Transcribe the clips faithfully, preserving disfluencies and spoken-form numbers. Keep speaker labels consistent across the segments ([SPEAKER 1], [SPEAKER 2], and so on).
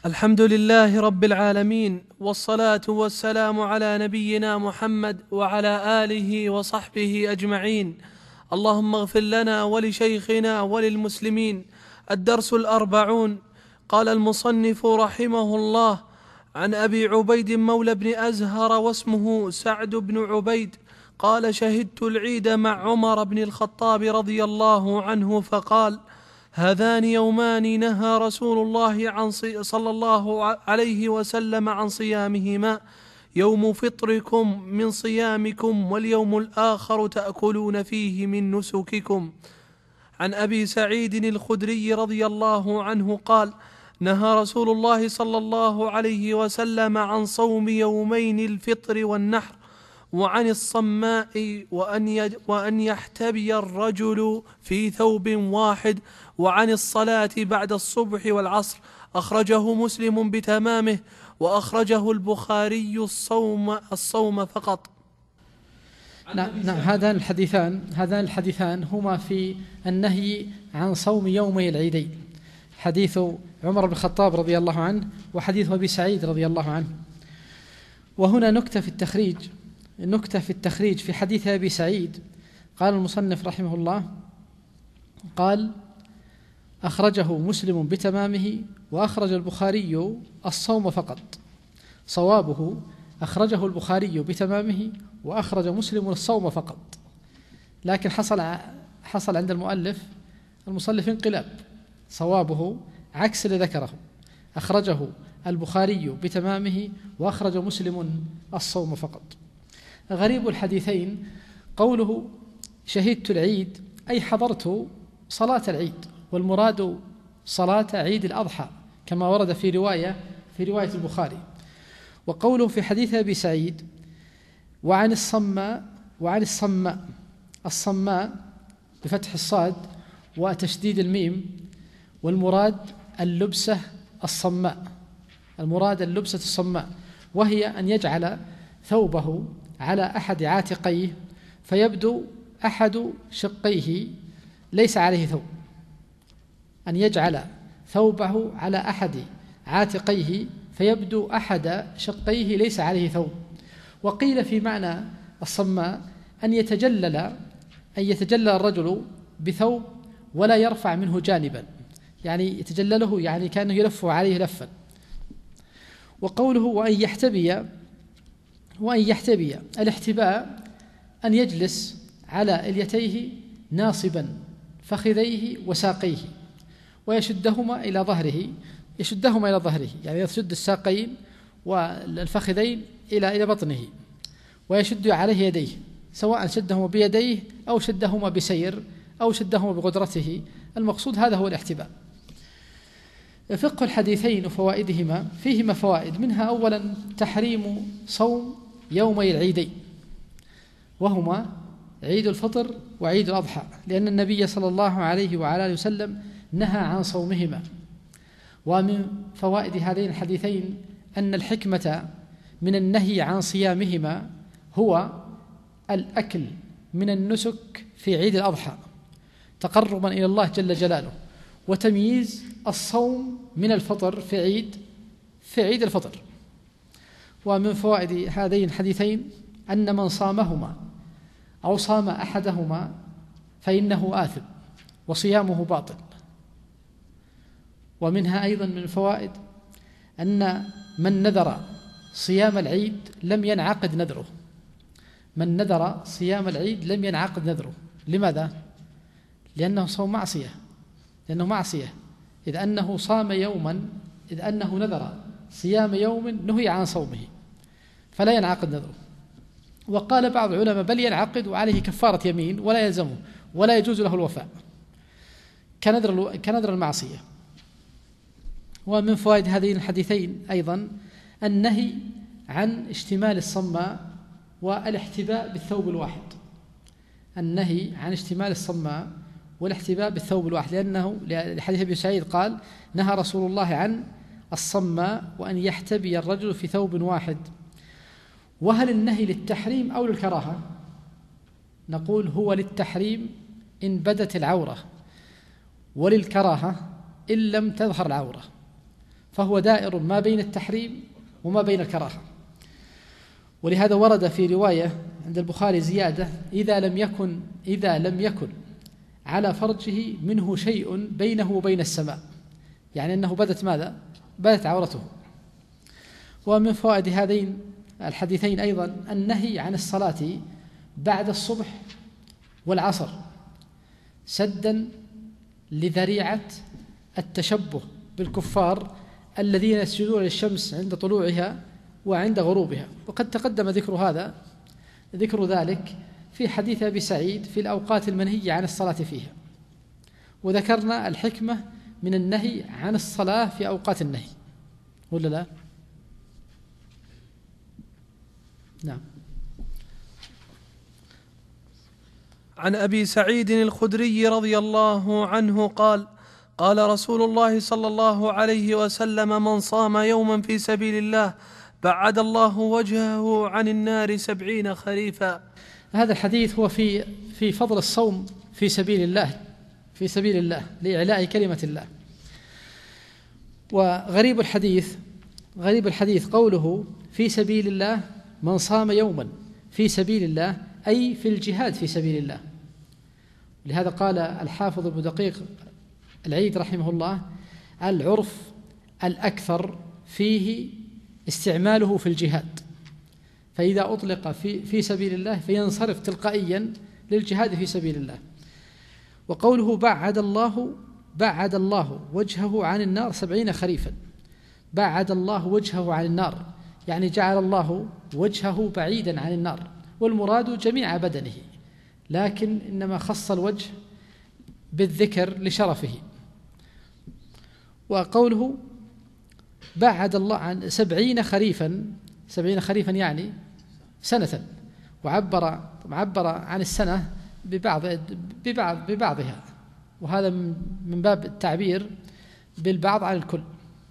[SPEAKER 1] الحمد لله رب العالمين، والصلاة والسلام على نبينا محمد وعلى آله وصحبه أجمعين. اللهم اغفر لنا ولشيخنا وللمسلمين. الدرس الأربعون. قال المصنف رحمه الله: عن أبي عبيد مولى بن أزهر واسمه سعد بن عبيد قال: شهدت العيد مع عمر بن الخطاب رضي الله عنه فقال: هذان يومان نهى رسول الله عن صلى الله عليه وسلم عن صيامهما: يوم فطركم من صيامكم، واليوم الآخر تأكلون فيه من نسككم. عن أبي سعيد الخدري رضي الله عنه قال: نهى رسول الله صلى الله عليه وسلم عن صوم يومين الفطر والنحر، وعن الصماء وأن وأن يحتبي الرجل في ثوب واحد، وعن الصلاة بعد الصبح والعصر. أخرجه مسلم بتمامه، وأخرجه البخاري الصوم الصوم فقط.
[SPEAKER 2] نعم نعم هذان الحديثان هذان الحديثان هما في النهي عن صوم يومي العيدين، حديث عمر بن الخطاب رضي الله عنه وحديث أبي سعيد رضي الله عنه. وهنا نكتة في التخريج نكتة في التخريج في حديث أبي سعيد. قال المصنف رحمه الله: قال: أخرجه مسلم بتمامه، وأخرج البخاري الصوم فقط. صوابه: أخرجه البخاري بتمامه، وأخرج مسلم الصوم فقط. لكن حصل حصل عند المؤلف المصنف انقلاب، صوابه عكس اللي ذكره، أخرجه البخاري بتمامه وأخرج مسلم الصوم فقط. غريب الحديثين قوله شهدت العيد، أي حضرت صلاة العيد، والمراد صلاة عيد الأضحى كما ورد في رواية في رواية البخاري. وقوله في حديث أبي سعيد: وعن الصماء وعن الصماء الصماء بفتح الصاد وتشديد الميم، والمراد اللبسة الصماء المراد اللبسة الصماء وهي أن يجعل ثوبه على أحد عاتقيه فيبدو أحد شقيه ليس عليه ثوب، أن يجعل ثوبه على أحد عاتقيه فيبدو أحد شقيه ليس عليه ثوب. وقيل في معنى الصماء أن يتجلل أن يتجلل الرجل بثوب ولا يرفع منه جانبا، يعني يتجلله يعني كأنه يلف عليه لفا. وقوله وأن يحتبي وأن يحتبي الاحتباء أن يجلس على اليتيه ناصبا فخذيه وساقيه ويشدهما إلى ظهره يشدهما إلى ظهره يعني يشد الساقين والفخذين إلى إلى بطنه، ويشد عليه يديه، سواء شدهما بيديه أو شدهما بسير أو شدهما بقدرته. المقصود هذا هو الاحتباء. فقه الحديثين وفوائدهما: فيهما فوائد، منها أولا تحريم صوم يومي العيدين، وهما عيد الفطر وعيد الأضحى، لأن النبي صلى الله عليه وعلى آله وسلم نهى عن صومهما. ومن فوائد هذين الحديثين أن الحكمة من النهي عن صيامهما هو الأكل من النسك في عيد الأضحى تقربا إلى الله جل جلاله، وتمييز الصوم من الفطر في عيد في عيد الفطر. ومن فوائد هذين الحديثين أن من صامهما أو صام أحدهما فإنه آثم وصيامه باطل. ومنها أيضا من الفوائد أن من نذر صيام العيد لم ينعقد نذره من نذر صيام العيد لم ينعقد نذره. لماذا؟ لأنه صوم معصية لأنه معصية إذ أنه صام يوما إذ أنه نذر صيام يوم نهي عن صومه فلا ينعقد نذره. وقال بعض العلماء بل ينعقد وعليه كفارة يمين ولا يلزمه ولا يجوز له الوفاء كنذر كنذر المعصية. ومن فوائد هذين الحديثين أيضا النهي عن اشتمال الصماء والاحتباء بالثوب الواحد النهي عن اشتمال الصماء والاحتباء بالثوب الواحد، لأنه لحديث أبي سعيد قال: نهى رسول الله عن الصماء وأن يحتبي الرجل في ثوب واحد. وهل النهي للتحريم أو للكراهة؟ نقول هو للتحريم إن بدت العورة، وللكراهة إن لم تظهر العورة. فهو دائر ما بين التحريم وما بين الكراهة. ولهذا ورد في رواية عند البخاري زيادة: إذا لم يكن إذا لم يكن على فرجه منه شيء بينه وبين السماء، يعني أنه بدت ماذا؟ بدت عورته. ومن فوائد هذين الحديثين أيضا النهي عن الصلاة بعد الصبح والعصر سدا لذريعة التشبه بالكفار الذين يسجدون للشمس عند طلوعها وعند غروبها. وقد تقدم ذكر هذا ذكر ذلك في حديث أبي سعيد في الأوقات المنهي عن الصلاة فيها، وذكرنا الحكمة من النهي عن الصلاة في أوقات النهي، ولا لا؟ نعم.
[SPEAKER 1] عن أبي سعيد الخدري رضي الله عنه قال: قال رسول الله صلى الله عليه وسلم: من صام يوما في سبيل الله بعد الله وجهه عن النار سبعين خريفا.
[SPEAKER 2] هذا الحديث هو في في فضل الصوم في سبيل الله في سبيل الله لإعلاء كلمة الله. وغريب الحديث غريب الحديث قوله في سبيل الله: من صام يوما في سبيل الله، أي في الجهاد في سبيل الله. لهذا قال الحافظ ابن دقيق العيد رحمه الله: العرف الأكثر فيه استعماله في الجهاد، فإذا أطلق في, في سبيل الله فينصرف تلقائيا للجهاد في سبيل الله. وقوله بعد الله بعد الله وجهه عن النار سبعين خريفا، بعد الله وجهه عن النار يعني جعل الله وجهه بعيدا عن النار، والمراد جميع بدنه، لكن إنما خص الوجه بالذكر لشرفه. وقوله بعد الله عن سبعين خريفا، سبعين خريفا يعني سنة، وعبر عبر عن السنة ببعض ببعض ببعضها، وهذا من باب التعبير بالبعض عن الكل.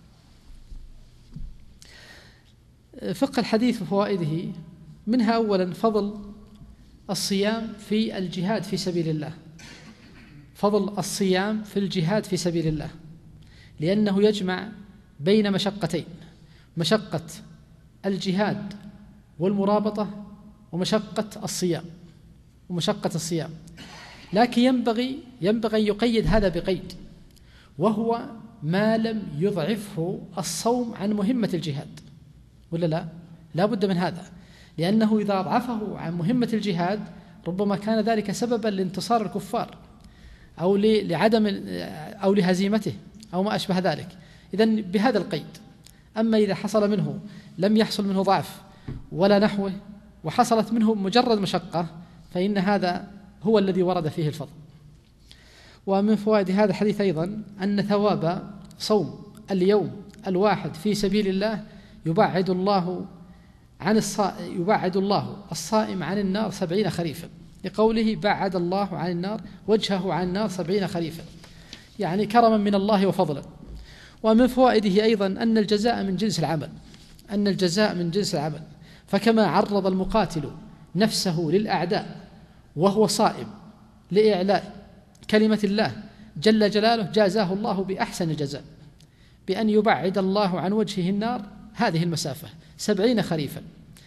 [SPEAKER 2] فقه الحديث وفوائده: منها أولا فضل الصيام في الجهاد في سبيل الله، فضل الصيام في الجهاد في سبيل الله، لأنه يجمع بين مشقتين: مشقة الجهاد والمرابطة، ومشقة الصيام ومشقة الصيام. لكن ينبغي ينبغي أن يقيد هذا بقيد، وهو ما لم يضعفه الصوم عن مهمة الجهاد، ولا لا؟ لا بد من هذا، لأنه إذا أضعفه عن مهمة الجهاد ربما كان ذلك سببا لانتصار الكفار أو لعدم أو لهزيمته أو ما أشبه ذلك. إذن بهذا القيد. أما إذا حصل منه لم يحصل منه ضعف ولا نحوه، وحصلت منه مجرد مشقة، فإن هذا هو الذي ورد فيه الفضل. ومن فوائد هذا الحديث أيضا أن ثواب صوم اليوم الواحد في سبيل الله يبعد الله عن الصائم يبعد الله الصائم عن النار سبعين خريفا، لقوله بعد الله عن النار وجهه عن النار سبعين خريفا، يعني كرما من الله وفضلا. ومن فوائده أيضا أن الجزاء من جنس العمل أن الجزاء من جنس العمل فكما عرض المقاتل نفسه للأعداء وهو صائم لإعلاء كلمة الله جل جلاله، جازاه الله بأحسن الجزاء بأن يبعد الله عن وجهه النار هذه المسافة سبعين خريفا.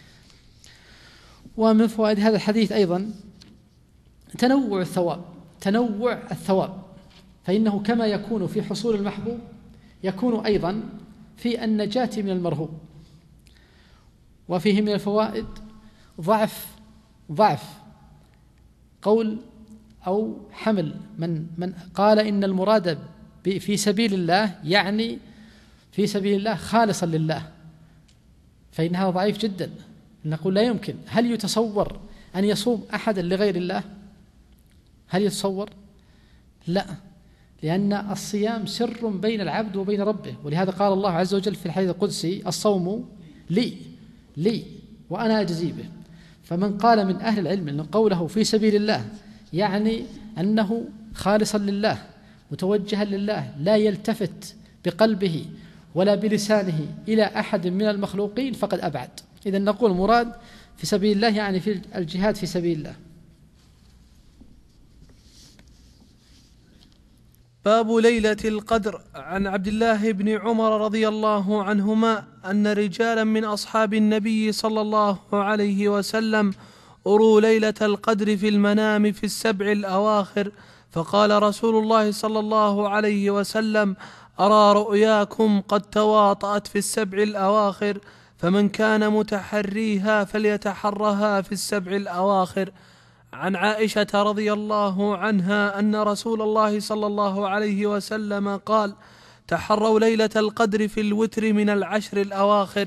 [SPEAKER 2] ومن فوائد هذا الحديث أيضا تنوع الثواب تنوع الثواب فإنه كما يكون في حصول المحبوب يكون أيضا في النجاة من المرهوب. وفيه من الفوائد ضعف ضعف قول أو حمل من من قال إن المراد في سبيل الله يعني في سبيل الله خالصا لله، فإن هذا ضعيف جدا. نقول لا يمكن. هل يتصور أن يصوم أحدا لغير الله؟ هل يتصور؟ لا، لأن الصيام سر بين العبد وبين ربه، ولهذا قال الله عز وجل في الحديث القدسي: الصوم لي لي وأنا أجزي به. فمن قال من أهل العلم أن قوله في سبيل الله يعني أنه خالصا لله متوجها لله لا يلتفت بقلبه ولا بلسانه إلى أحد من المخلوقين فقد أبعد. إذن نقول مراد في سبيل الله يعني في الجهاد في سبيل الله.
[SPEAKER 1] باب ليلة القدر. عن عبد الله بن عمر رضي الله عنهما أن رجالا من أصحاب النبي صلى الله عليه وسلم أروا ليلة القدر في المنام في السبع الأواخر، فقال رسول الله صلى الله عليه وسلم: أرى رؤياكم قد تواطأت في السبع الأواخر، فمن كان متحريها فليتحرها في السبع الأواخر. عن عائشة رضي الله عنها أن رسول الله صلى الله عليه وسلم قال: تحروا ليلة القدر في الوتر من العشر الأواخر.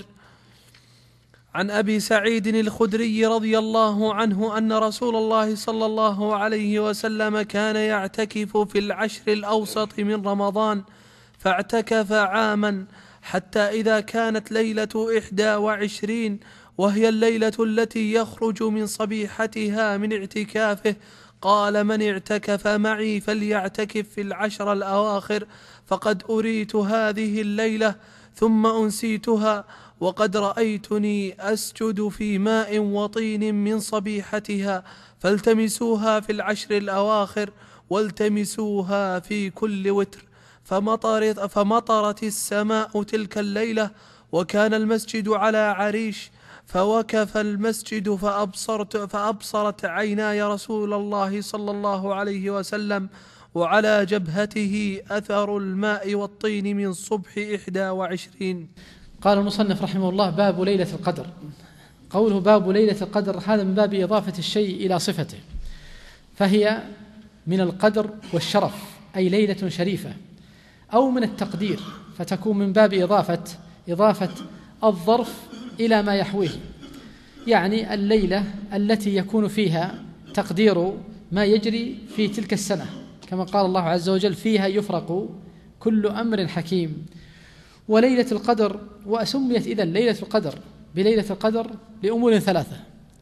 [SPEAKER 1] عن أبي سعيد الخدري رضي الله عنه أن رسول الله صلى الله عليه وسلم كان يعتكف في العشر الأوسط من رمضان، فاعتكف عاما حتى إذا كانت ليلة إحدى وعشرين، وهي الليلة التي يخرج من صبيحتها من اعتكافه، قال: من اعتكف معي فليعتكف في العشر الأواخر، فقد أريت هذه الليلة ثم أنسيتها، وقد رأيتني أسجد في ماء وطين من صبيحتها، فالتمسوها في العشر الأواخر والتمسوها في كل وتر. فمطرت, فمطرت السماء تلك الليلة، وكان المسجد على عريش، فوكف المسجد فأبصرت فأبصرت عيناي رسول الله صلى الله عليه وسلم، وعلى جبهته أثر الماء والطين من صبح إحدى وعشرين.
[SPEAKER 2] قال المصنف رحمه الله: باب ليلة القدر. قوله باب ليلة القدر هذا من باب إضافة الشيء إلى صفته، فهي من القدر والشرف، أي ليلة شريفة، أو من التقدير، فتكون من باب إضافة إضافة الظرف إلى ما يحويه، يعني الليلة التي يكون فيها تقدير ما يجري في تلك السنة، كما قال الله عز وجل: فيها يفرق كل أمر حكيم. وليلة القدر، وأسميت إذن ليلة القدر بليلة القدر لأمور ثلاثة: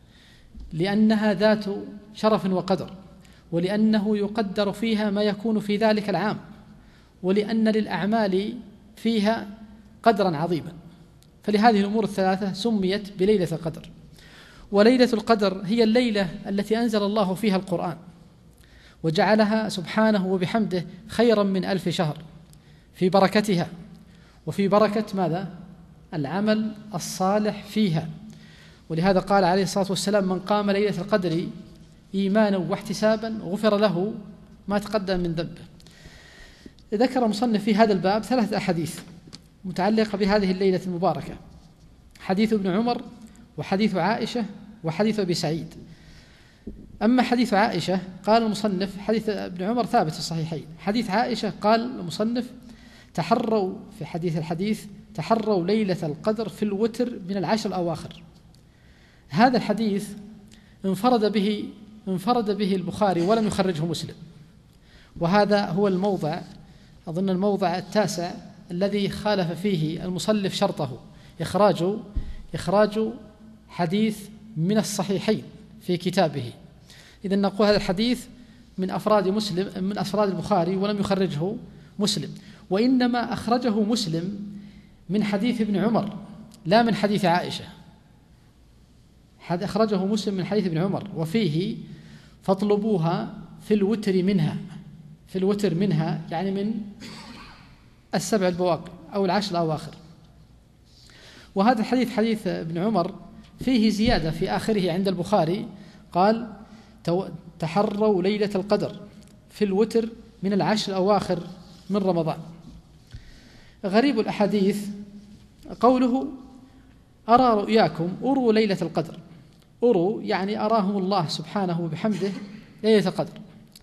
[SPEAKER 2] لأنها ذات شرف وقدر، ولأنه يقدر فيها ما يكون في ذلك العام، ولأن للأعمال فيها قدرا عظيما. فلهذه الأمور الثلاثة سميت بليلة القدر. وليلة القدر هي الليلة التي أنزل الله فيها القرآن، وجعلها سبحانه وبحمده خيرا من ألف شهر، في بركتها وفي بركة ماذا؟ العمل الصالح فيها. ولهذا قال عليه الصلاة والسلام: من قام ليلة القدر إيمانا واحتسابا غفر له ما تقدم من ذنبه. ذكر المصنف في هذا الباب ثلاثة أحاديث متعلقة بهذه الليلة المباركة: حديث ابن عمر، وحديث عائشة، وحديث أبي سعيد. أما حديث عائشة قال المصنف: حديث ابن عمر ثابت في الصحيحين. حديث عائشة قال المصنف: تحروا في حديث الحديث تحروا ليلة القدر في الوتر من العشر الأواخر. هذا الحديث انفرد به انفرد به البخاري ولم يخرجه مسلم، وهذا هو الموضع، أظن الموضع التاسع الذي خالف فيه المصنف شرطه، إخراج إخراج حديث من الصحيحين في كتابه. إذن نقول هذا الحديث من أفراد مسلم من أفراد البخاري ولم يخرجه مسلم، وإنما أخرجه مسلم من حديث ابن عمر لا من حديث عائشة. أخرجه مسلم من حديث ابن عمر وفيه: فاطلبوها في الوتر منها. في الوتر منها يعني من السبع البواقي أو العشر الأواخر. وهذا الحديث حديث ابن عمر فيه زيادة في آخره عند البخاري، قال: تحروا ليلة القدر في الوتر من العشر الأواخر من رمضان. غريب الأحاديث قوله: أرى رؤياكم أروا ليلة القدر. أروا يعني أراهم الله سبحانه وبحمده ليلة القدر.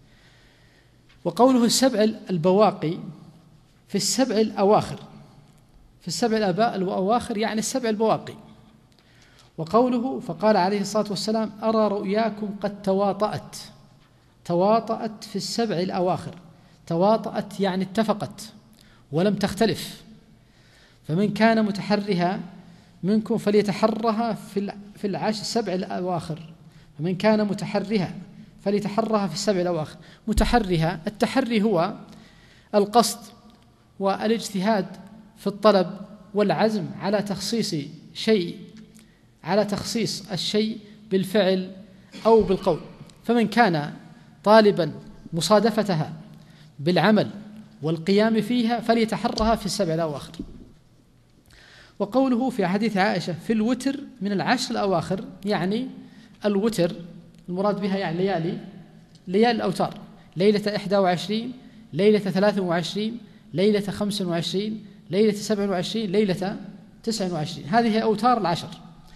[SPEAKER 2] وقوله السبع البواقي في السبع الأواخر، في السبع الأواخر يعني السبع البواقي. وقوله: فقال عليه الصلاة والسلام: أرى رؤياكم قد تواطأت. تواطأت في السبع الأواخر، تواطأت يعني اتفقت ولم تختلف. فمن كان متحرها منكم فليتحرها في في العشر السبع الأواخر. فمن كان متحرها فليتحرها في السبع الأواخر. متحرها، التحري هو القصد والاجتهاد في الطلب والعزم على تخصيص شيء على تخصيص الشيء بالفعل أو بالقول. فمن كان طالبا مصادفتها بالعمل والقيام فيها فليتحرها في السبع الأواخر. وقوله في حديث عائشة في الوتر من العشر الأواخر، يعني الوتر المراد بها يعني ليالي ليالي الأوتار، ليلة إحدى وعشرين، ليلة ثلاث وعشرين، ليلة خمس وعشرين، ليلة سبع وعشرين، ليلة تسع وعشرين، هذه أوتار العشر.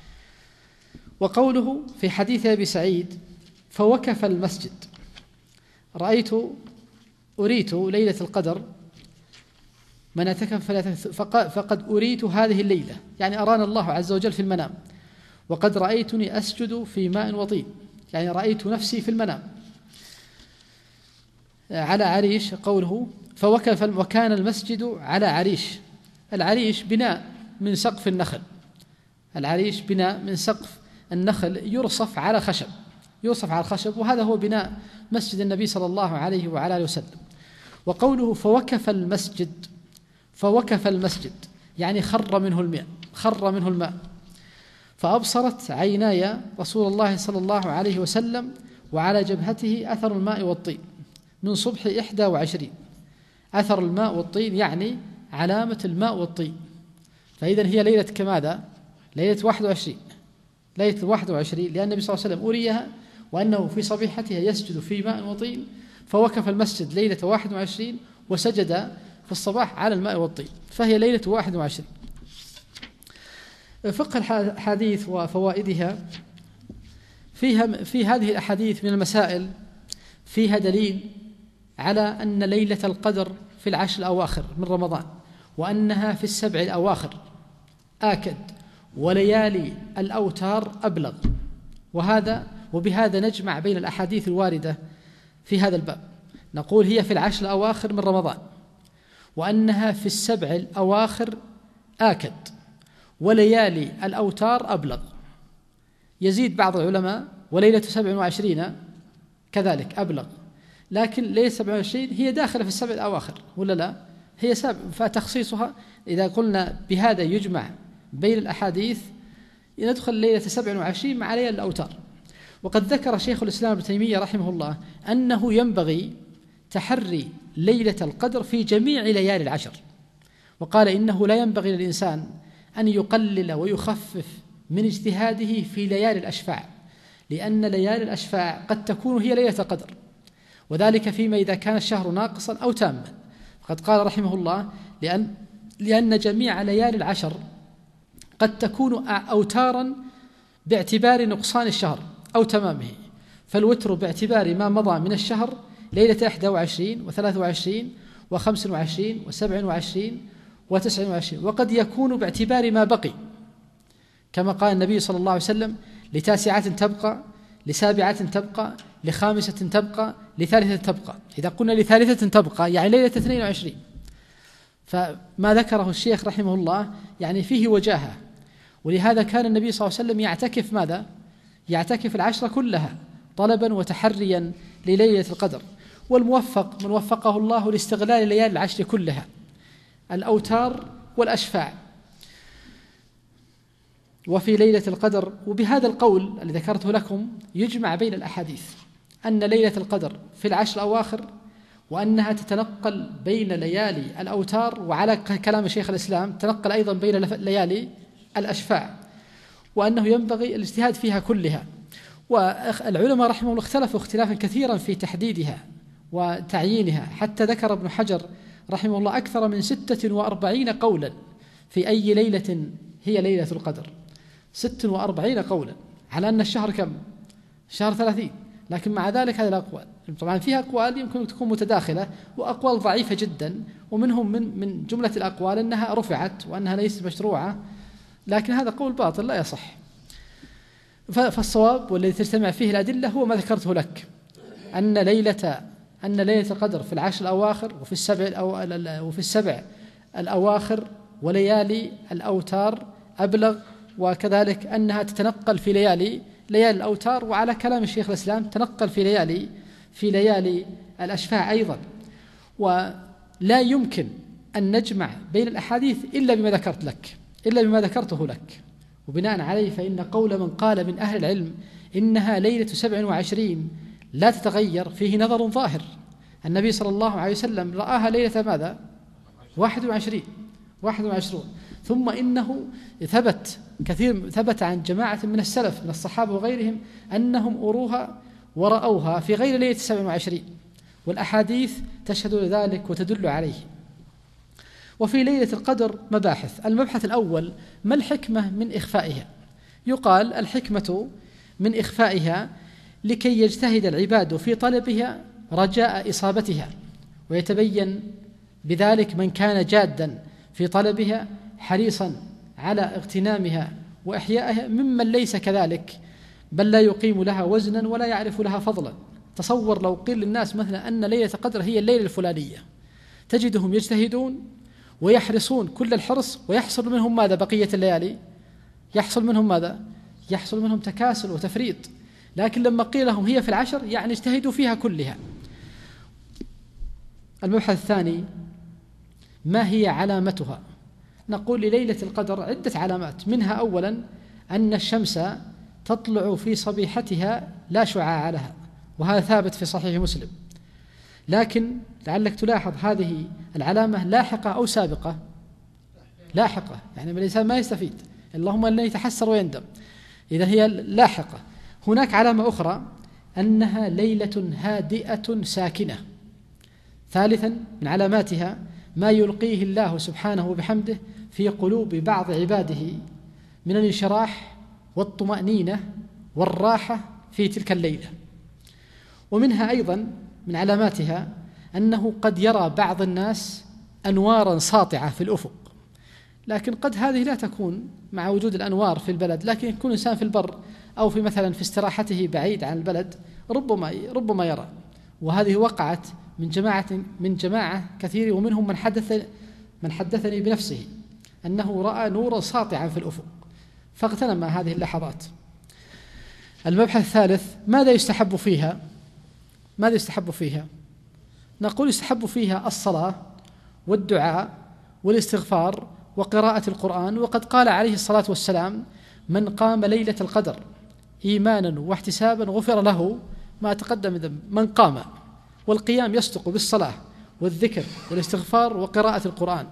[SPEAKER 2] وقوله في حديث أبي سعيد فوكف المسجد، رأيت أريت ليلة القدر من اعتكف فقد أريت هذه الليلة، يعني أرانا الله عز وجل في المنام. وقد رأيتني أسجد في ماء وطين، يعني رأيت نفسي في المنام على عريش. قوله فوكف وكان المسجد على عريش، العريش بناء من سقف النخل، العريش بناء من سقف النخل يرصف على خشب، يرصف على الخشب، وهذا هو بناء مسجد النبي صلى الله عليه وعلى آله وسلم. وقوله فوكف المسجد، فوكف المسجد يعني خر منه الماء، خر منه الماء. فأبصرت عيناي رسول الله صلى الله عليه وسلم وعلى جبهته أثر الماء والطين من صبح إحدى وعشرين. أثر الماء والطين يعني علامة الماء والطين، فإذا هي ليلة كماذا؟ ليلة واحد وعشرين، ليلة واحد وعشرين، لأن النبي صلى الله عليه وسلم أريها وأنه في صبيحتها يسجد في ماء وطين، فوقف المسجد ليلة واحد وعشرين وسجد في الصباح على الماء والطين، فهي ليلة واحد وعشرين. فقه الحديث وفوائدها، فيها في هذه الأحاديث من المسائل فيها دليل على أن ليلة القدر في العشر الأواخر من رمضان، وأنها في السبع الأواخر آكد، وليالي الأوتار أبلغ. وهذا وبهذا نجمع بين الأحاديث الواردة في هذا الباب، نقول هي في العشر الأواخر من رمضان، وأنها في السبع الأواخر آكد، وليالي الأوتار أبلغ. يزيد بعض العلماء وليلة سبع وعشرين كذلك أبلغ، لكن ليلة سبع وعشرين هي داخلة في السبع الأواخر ولا لا؟ هي سبع، فتخصيصها إذا قلنا بهذا يجمع بين الأحاديث ندخل ليلة سبع وعشرين مع ليلة الأوتار. وقد ذكر شيخ الإسلام ابن تيمية رحمه الله أنه ينبغي تحري ليلة القدر في جميع ليالي العشر، وقال إنه لا ينبغي للإنسان أن يقلل ويخفف من اجتهاده في ليالي الأشفاع، لأن ليالي الأشفاع قد تكون هي ليلة القدر، وذلك فيما إذا كان الشهر ناقصا أو تاما. فقد قال رحمه الله لأن, لأن جميع ليالي العشر قد تكون أوتارا باعتبار نقصان الشهر أو تمامه، فالوتر باعتبار ما مضى من الشهر ليلة إحدى وعشرين وثلاث وعشرين وخمس وعشرين وسبع وعشرين وتسع وعشرين، وقد يكون باعتبار ما بقي، كما قال النبي صلى الله عليه وسلم لتاسعة تبقى، لسابعة تبقى، لخامسة تبقى، لثالثة تبقى. إذا قلنا لثالثة تبقى يعني ليلة اثنين وعشرين، فما ذكره الشيخ رحمه الله يعني فيه وجاهة. ولهذا كان النبي صلى الله عليه وسلم يعتكف ماذا؟ يعتكف العشرة كلها طلبا وتحريا لليلة القدر. والموفق من وفقه الله لاستغلال ليالي العشر كلها، الأوتار والأشفاع. وفي ليلة القدر، وبهذا القول الذي ذكرته لكم يجمع بين الأحاديث أن ليلة القدر في العشر الأواخر، وأنها تتنقل بين ليالي الأوتار، وعلى كلام شيخ الإسلام تنقل أيضا بين ليالي الأشفاع، وأنه ينبغي الاجتهاد فيها كلها. والعلماء رحمه الله اختلفوا اختلافا كثيرا في تحديدها وتعيينها، حتى ذكر ابن حجر رحمه الله أكثر من ستة وأربعين قولا في أي ليلة هي ليلة القدر، ستة وأربعين قولا، على أن الشهر كم؟ الشهر ثلاثين، لكن مع ذلك هذه الأقوال طبعا فيها أقوال يمكن تكون متداخلة وأقوال ضعيفة جدا، ومنهم من من جملة الأقوال أنها رفعت وأنها ليست مشروعة، لكن هذا قول باطل لا يصح. فالصواب والذي تجتمع فيه الأدلة هو ما ذكرته لك، أن ليلة أن ليلة القدر في العشر الأواخر وفي السبع وفي السبع الأواخر وليالي الأوتار أبلغ، وكذلك أنها تتنقل في ليالي ليالي الأوتار، وعلى كلام الشيخ الإسلام تنقل في ليالي في ليالي الأشفاع أيضا. ولا يمكن أن نجمع بين الأحاديث إلا بما ذكرت لك إلا بما ذكرته لك وبناء عليه فإن قول من قال من أهل العلم إنها ليلة سبع وعشرين لا تتغير فيه نظر ظاهر، النبي صلى الله عليه وسلم رآها ليلة ماذا؟ واحد وعشرين واحد وعشرون. ثم إنه ثبت كثير ثبت عن جماعة من السلف من الصحابة وغيرهم أنهم أروها ورأوها في غير ليلة سبع وعشرين، والأحاديث تشهد ذلك وتدل عليه. وفي ليلة القدر مباحث. المبحث الأول: ما الحكمة من إخفائها؟ يقال الحكمة من إخفائها لكي يجتهد العباد في طلبها رجاء إصابتها، ويتبين بذلك من كان جادا في طلبها حريصا على اغتنامها وإحيائها ممن ليس كذلك بل لا يقيم لها وزنا ولا يعرف لها فضلا. تصور لو قيل للناس مثلا أن ليلة القدر هي الليلة الفلانية، تجدهم يجتهدون ويحرصون كل الحرص، ويحصل منهم ماذا بقية الليالي؟ يحصل منهم ماذا؟ يحصل منهم تكاسل وتفريط. لكن لما قيل لهم هي في العشر يعني اجتهدوا فيها كلها. المبحث الثاني: ما هي علامتها؟ نقول لليلة القدر عدة علامات، منها أولا أن الشمس تطلع في صبيحتها لا شعاع لها، وهذا ثابت في صحيح مسلم. لكن لعلك تلاحظ هذه العلامة لاحقة أو سابقة؟ لاحقة، يعني الإنسان ما يستفيد، اللهم أن يتحسر ويندم، إذا هي لاحقة. هناك علامة أخرى أنها ليلة هادئة ساكنة. ثالثا من علاماتها ما يلقيه الله سبحانه وبحمده في قلوب بعض عباده من الانشراح والطمأنينة والراحة في تلك الليلة. ومنها أيضا من علاماتها أنه قد يرى بعض الناس أنوارا ساطعة في الأفق، لكن قد هذه لا تكون مع وجود الأنوار في البلد، لكن يكون إنسان في البر أو في مثلا في استراحته بعيد عن البلد ربما ربما يرى. وهذه وقعت من جماعة من جماعة كثير، ومنهم من حدث من حدثني بنفسه أنه رأى نورا ساطعا في الأفق فاغتنم هذه اللحظات. المبحث الثالث: ماذا يستحب فيها؟ ماذا يستحب فيها؟ نقول يستحب فيها الصلاة والدعاء والاستغفار وقراءة القرآن. وقد قال عليه الصلاة والسلام: من قام ليلة القدر إيمانا واحتسابا غفر له ما تقدم من ذنب. من قام، والقيام يصدق بالصلاة والذكر والاستغفار وقراءة القرآن،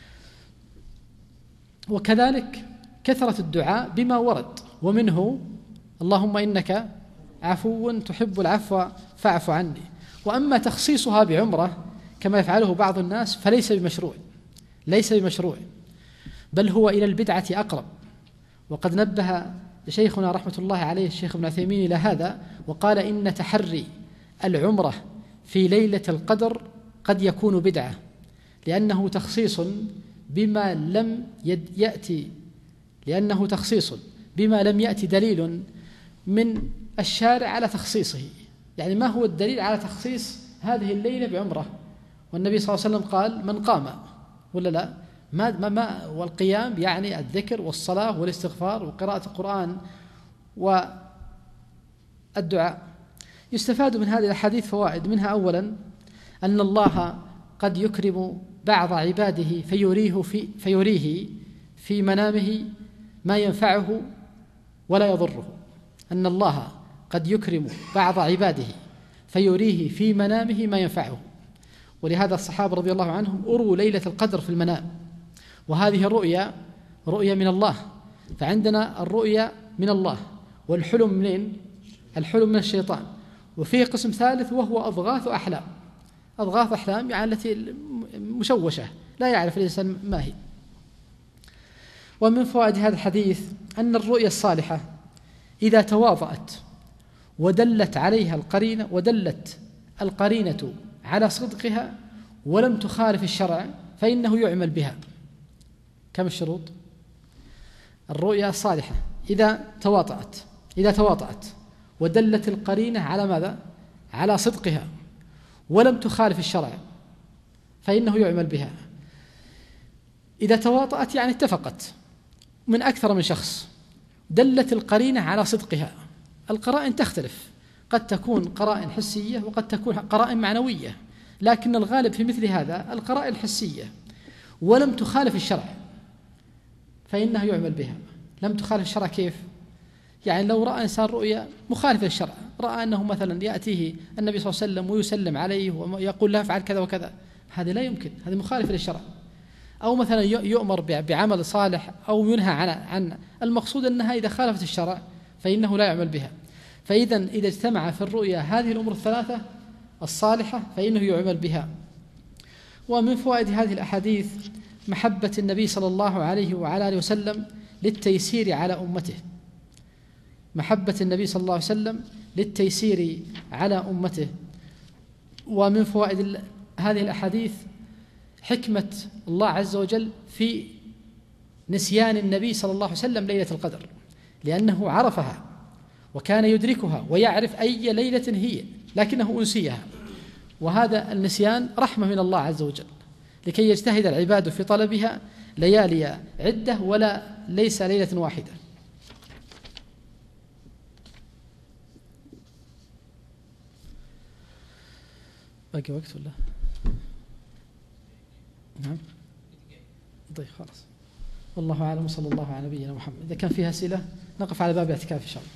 [SPEAKER 2] وكذلك كثرة الدعاء بما ورد، ومنه اللهم إنك عفو تحب العفو فاعف عني. وأما تخصيصها بعمرة كما يفعله بعض الناس فليس بمشروع، ليس بمشروع بل هو إلى البدعة أقرب. وقد نبه شيخنا رحمة الله عليه الشيخ ابن عثيمين إلى هذا وقال: إن تحري العمرة في ليلة القدر قد يكون بدعة، لأنه تخصيص بما لم يأتي لأنه تخصيص بما لم يأتي دليل من الشارع على تخصيصه. يعني ما هو الدليل على تخصيص هذه الليلة بعمرة؟ والنبي صلى الله عليه وسلم قال: من قام، ولا لا؟ ما ما ما والقيام يعني الذكر والصلاة والاستغفار وقراءة القرآن والدعاء. يستفاد من هذه الأحاديث فوائد، منها أولا أن الله قد يكرم بعض عباده فيريه في فيريه في منامه ما ينفعه ولا يضره. أن الله قد يكرم بعض عباده فيريه في منامه ما ينفعه، ولهذا الصحابة رضي الله عنهم أروا ليلة القدر في المنام، وهذه الرؤيا رؤيا من الله. فعندنا الرؤيا من الله، والحلم منين؟ الحلم من الشيطان. وفيه قسم ثالث وهو أضغاث أحلام. أضغاث أحلام يعني التي مشوشة لا يعرف الإنسان ما هي. ومن فوائد هذا الحديث أن الرؤيا الصالحة إذا تواضعت ودلت عليها القرينة ودلت القرينة على صدقها ولم تخالف الشرع فإنه يعمل بها. كم الشروط؟ الرؤيا الصالحة إذا تواطأت إذا تواطأت ودلت القرينة على ماذا؟ على صدقها ولم تخالف الشرع فإنه يعمل بها. إذا تواطأت يعني اتفقت من أكثر من شخص، دلت القرينة على صدقها. القرائن تختلف، قد تكون قرائن حسية وقد تكون قرائن معنوية، لكن الغالب في مثل هذا القرائن الحسية. ولم تخالف الشرع فإنه يعمل بها. لم تخالف الشرع كيف؟ يعني لو رأى إنسان رؤيا مخالفة للشرع، رأى أنه مثلا يأتيه النبي صلى الله عليه وسلم ويسلم عليه ويقول له افعل كذا وكذا، هذا لا يمكن، هذا مخالف للشرع. أو مثلا يؤمر بعمل صالح أو ينهى عن عن المقصود أنها إذا خالفت الشرع فإنه لا يعمل بها. فإذا إذا اجتمع في الرؤيا هذه الأمور الثلاثة الصالحة فإنه يعمل بها. ومن فوائد هذه الأحاديث محبة النبي صلى الله عليه وعلى آله وسلم للتيسير على أمته، محبة النبي صلى الله عليه وسلم للتيسير على أمته. ومن فوائد هذه الأحاديث حكمة الله عز وجل في نسيان النبي صلى الله عليه وسلم ليلة القدر، لأنه عرفها وكان يدركها ويعرف أي ليلة هي، لكنه أنسيها، وهذا النسيان رحمة من الله عز وجل لكي يجتهد العباد في طلبها ليالي عدة ولا ليس ليلة واحدة. باقي وقت ولا؟ نعم طيب خلاص، والله أعلم، وصلى الله على نبينا محمد. إذا كان فيها أسئلة نقف على باب الاعتكاف إن شاء الله.